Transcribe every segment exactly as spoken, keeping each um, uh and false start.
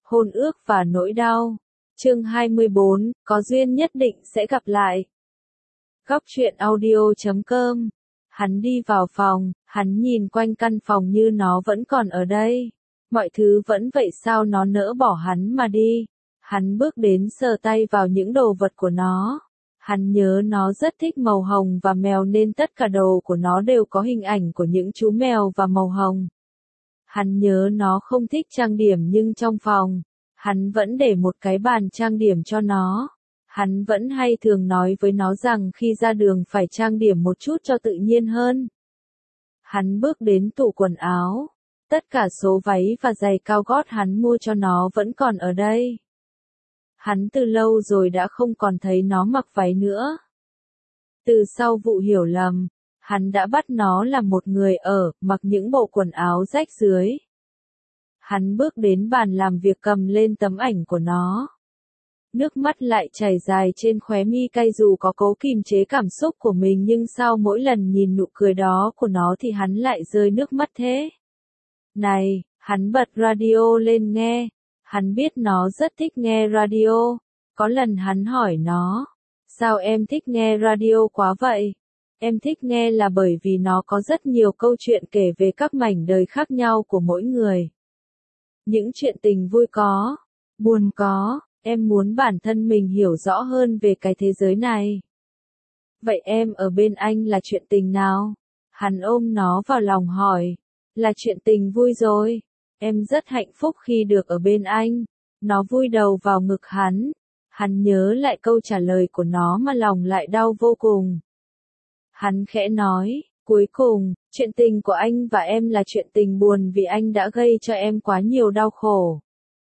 Hôn ước và nỗi đau. Chương hai mươi bốn, có duyên nhất định sẽ gặp lại. Góc truyện audio chấm com. Hắn đi vào phòng, hắn nhìn quanh căn phòng như nó vẫn còn ở đây. Mọi thứ vẫn vậy sao nó nỡ bỏ hắn mà đi. Hắn bước đến sờ tay vào những đồ vật của nó. Hắn nhớ nó rất thích màu hồng và mèo nên tất cả đồ của nó đều có hình ảnh của những chú mèo và màu hồng. Hắn nhớ nó không thích trang điểm nhưng trong phòng, hắn vẫn để một cái bàn trang điểm cho nó. Hắn vẫn hay thường nói với nó rằng khi ra đường phải trang điểm một chút cho tự nhiên hơn. Hắn bước đến tủ quần áo. Tất cả số váy và giày cao gót hắn mua cho nó vẫn còn ở đây. Hắn từ lâu rồi đã không còn thấy nó mặc váy nữa. Từ sau vụ hiểu lầm, hắn đã bắt nó làm một người ở, mặc những bộ quần áo rách rưới. Hắn bước đến bàn làm việc cầm lên tấm ảnh của nó. Nước mắt lại chảy dài trên khóe mi cay dù có cố kìm chế cảm xúc của mình nhưng sau mỗi lần nhìn nụ cười đó của nó thì hắn lại rơi nước mắt thế. Này, hắn bật radio lên nghe. Hắn biết nó rất thích nghe radio. Có lần hắn hỏi nó, sao em thích nghe radio quá vậy? Em thích nghe là bởi vì nó có rất nhiều câu chuyện kể về các mảnh đời khác nhau của mỗi người. Những chuyện tình vui có, buồn có, em muốn bản thân mình hiểu rõ hơn về cái thế giới này. Vậy em ở bên anh là chuyện tình nào? Hắn ôm nó vào lòng hỏi, là chuyện tình vui rồi. Em rất hạnh phúc khi được ở bên anh. Nó vùi đầu vào ngực hắn. Hắn nhớ lại câu trả lời của nó mà lòng lại đau vô cùng. Hắn khẽ nói, cuối cùng, chuyện tình của anh và em là chuyện tình buồn vì anh đã gây cho em quá nhiều đau khổ.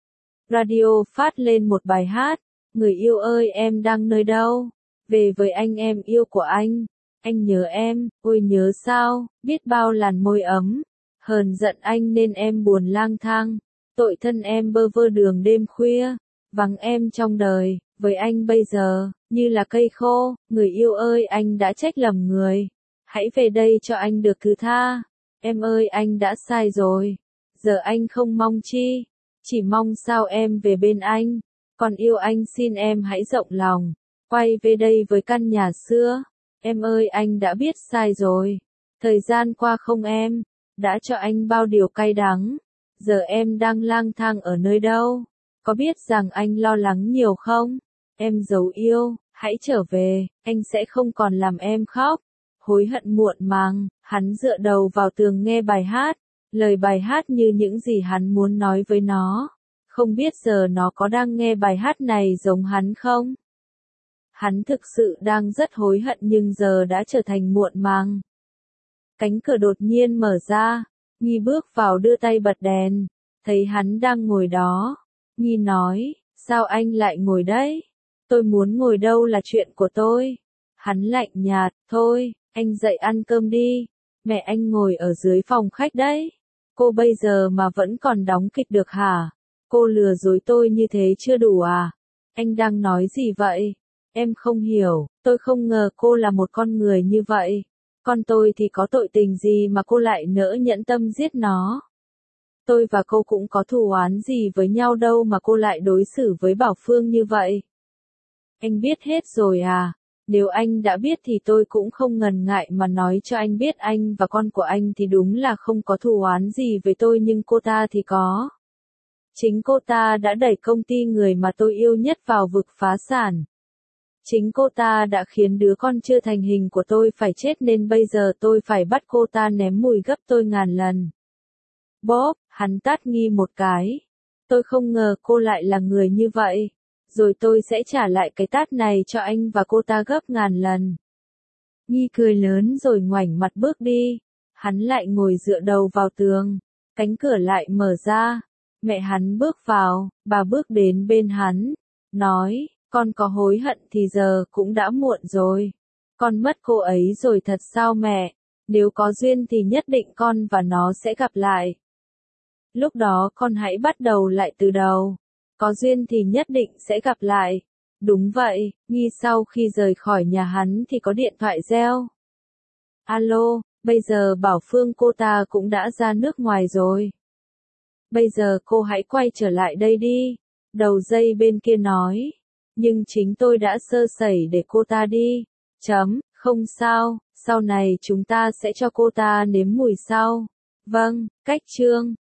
Radio phát lên một bài hát, người yêu ơi em đang nơi đâu? Về với anh em yêu của anh. Anh nhớ em, ôi nhớ sao, biết bao làn môi ấm. Hờn giận anh nên em buồn lang thang. Tội thân em bơ vơ đường đêm khuya. Vắng em trong đời, với anh bây giờ, như là cây khô. Người yêu ơi anh đã trách lầm người. Hãy về đây cho anh được thứ tha. Em ơi anh đã sai rồi. Giờ anh không mong chi. Chỉ mong sao em về bên anh. Còn yêu anh xin em hãy rộng lòng. Quay về đây với căn nhà xưa. Em ơi anh đã biết sai rồi. Thời gian qua không em. Đã cho anh bao điều cay đắng. Giờ em đang lang thang ở nơi đâu? Có biết rằng anh lo lắng nhiều không? Em dấu yêu, hãy trở về, anh sẽ không còn làm em khóc. Hối hận muộn màng, hắn dựa đầu vào tường nghe bài hát. Lời bài hát như những gì hắn muốn nói với nó. Không biết giờ nó có đang nghe bài hát này giống hắn không? Hắn thực sự đang rất hối hận nhưng giờ đã trở thành muộn màng. Cánh cửa đột nhiên mở ra, Nghi bước vào đưa tay bật đèn, thấy hắn đang ngồi đó. Nghi nói, sao anh lại ngồi đấy? Tôi muốn ngồi đâu là chuyện của tôi. Hắn lạnh nhạt, thôi, anh dậy ăn cơm đi. Mẹ anh ngồi ở dưới phòng khách đấy. Cô bây giờ mà vẫn còn đóng kịch được hả? Cô lừa dối tôi như thế chưa đủ à? Anh đang nói gì vậy? Em không hiểu, tôi không ngờ cô là một con người như vậy. Con tôi thì có tội tình gì mà cô lại nỡ nhẫn tâm giết nó. Tôi và cô cũng có thù oán gì với nhau đâu mà cô lại đối xử với Bảo Phương như vậy. Anh biết hết rồi à? Nếu anh đã biết thì tôi cũng không ngần ngại mà nói cho anh biết anh và con của anh thì đúng là không có thù oán gì với tôi nhưng cô ta thì có. Chính cô ta đã đẩy công ty người mà tôi yêu nhất vào vực phá sản. Chính cô ta đã khiến đứa con chưa thành hình của tôi phải chết nên bây giờ tôi phải bắt cô ta ném mùi gấp tôi ngàn lần. Bob, hắn tát Nghi một cái. Tôi không ngờ cô lại là người như vậy. Rồi tôi sẽ trả lại cái tát này cho anh và cô ta gấp ngàn lần. Nghi cười lớn rồi ngoảnh mặt bước đi. Hắn lại ngồi dựa đầu vào tường. Cánh cửa lại mở ra. Mẹ hắn bước vào, bà bước đến bên hắn. Nói, con có hối hận thì giờ cũng đã muộn rồi. Con mất cô ấy rồi thật sao mẹ? Nếu có duyên thì nhất định con và nó sẽ gặp lại. Lúc đó con hãy bắt đầu lại từ đầu. Có duyên thì nhất định sẽ gặp lại. Đúng vậy, Nghi sau khi rời khỏi nhà hắn thì có điện thoại reo. Alo, bây giờ Bảo Phương cô ta cũng đã ra nước ngoài rồi. Bây giờ cô hãy quay trở lại đây đi. Đầu dây bên kia nói. Nhưng chính tôi đã sơ sẩy để cô ta đi. Chấm, không sao, sau này chúng ta sẽ cho cô ta nếm mùi sau. Vâng, cách chương.